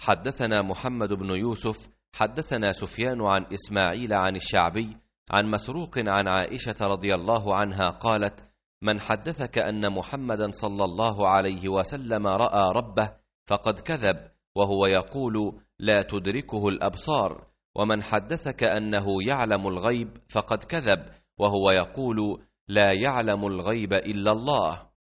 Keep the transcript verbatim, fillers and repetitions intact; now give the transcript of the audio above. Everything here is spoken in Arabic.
حدثنا محمد بن يوسف حدثنا سفيان عن إسماعيل عن الشعبي عن مسروق عن عائشة رضي الله عنها قالت: من حدثك أن محمدا صلى الله عليه وسلم رأى ربه فقد كذب وهو يقول لا تدركه الأبصار، ومن حدثك أنه يعلم الغيب فقد كذب وهو يقول لا يعلم الغيب إلا الله.